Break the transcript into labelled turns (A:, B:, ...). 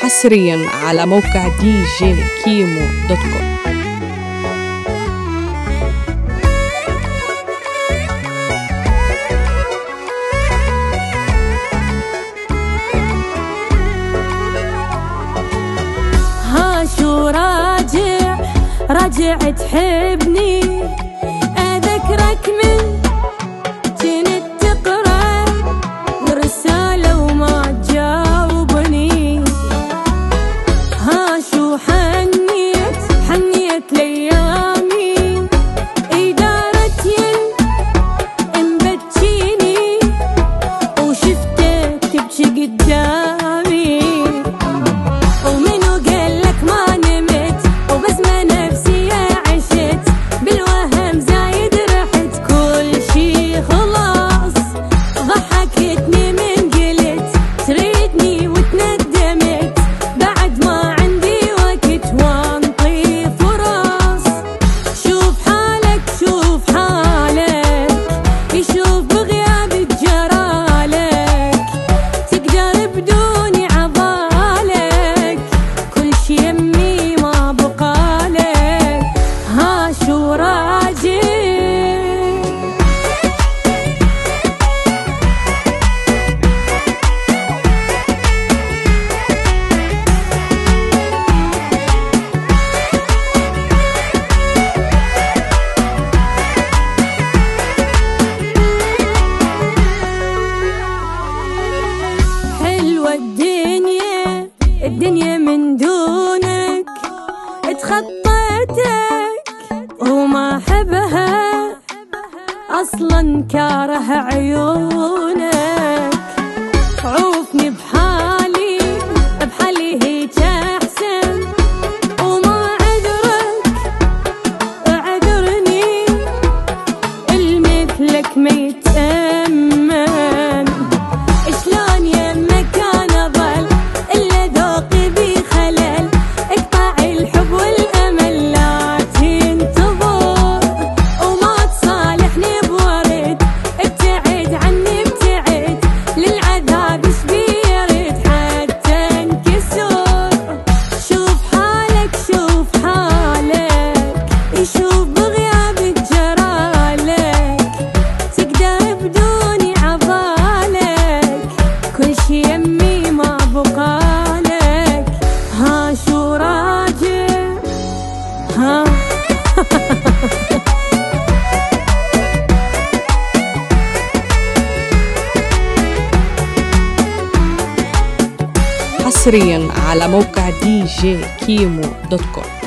A: حصريا على موقع djkimo.com.
B: راجع تحبني أذكرك من كنت تقرأ رسالة وما تجاوبني. ها شو حنيت ليامي إدارتي مبتشيني وشفتك تبكي قدامي. ومنو قالك ما نمت وبسمة نفسي عشت بالوهم زايد رحت كل شي خلاص. ضحكتني من قلت تريدني وتندمت بعد ما عندي وقت وانطي فرص. شوف حالك يشوف بغياب جرالك تقدر بدوني عضالك كل شي يمي ما بقالك. ها شو راجع حلوة الدنيا من دونك اتخطيتك وما احبها اصلا كاره عيونك. عوفني بحالي هيك احسن وما عذرني المثلك ما يتأمن. شلون يمك انا ظل الا ذوقي بخلل اقطع الحب والامل لا تنتظر وما تصالحني بورد ابتعد عني ابتعد للعذاب ايش بيرد حتى انكسر. شوف حالك يشوف بغيابك جرالك تقدر بدوني عضالك كل شي يمي ما بقالك. ها شو راجع ها
A: حصريا على موقع djkimo.com.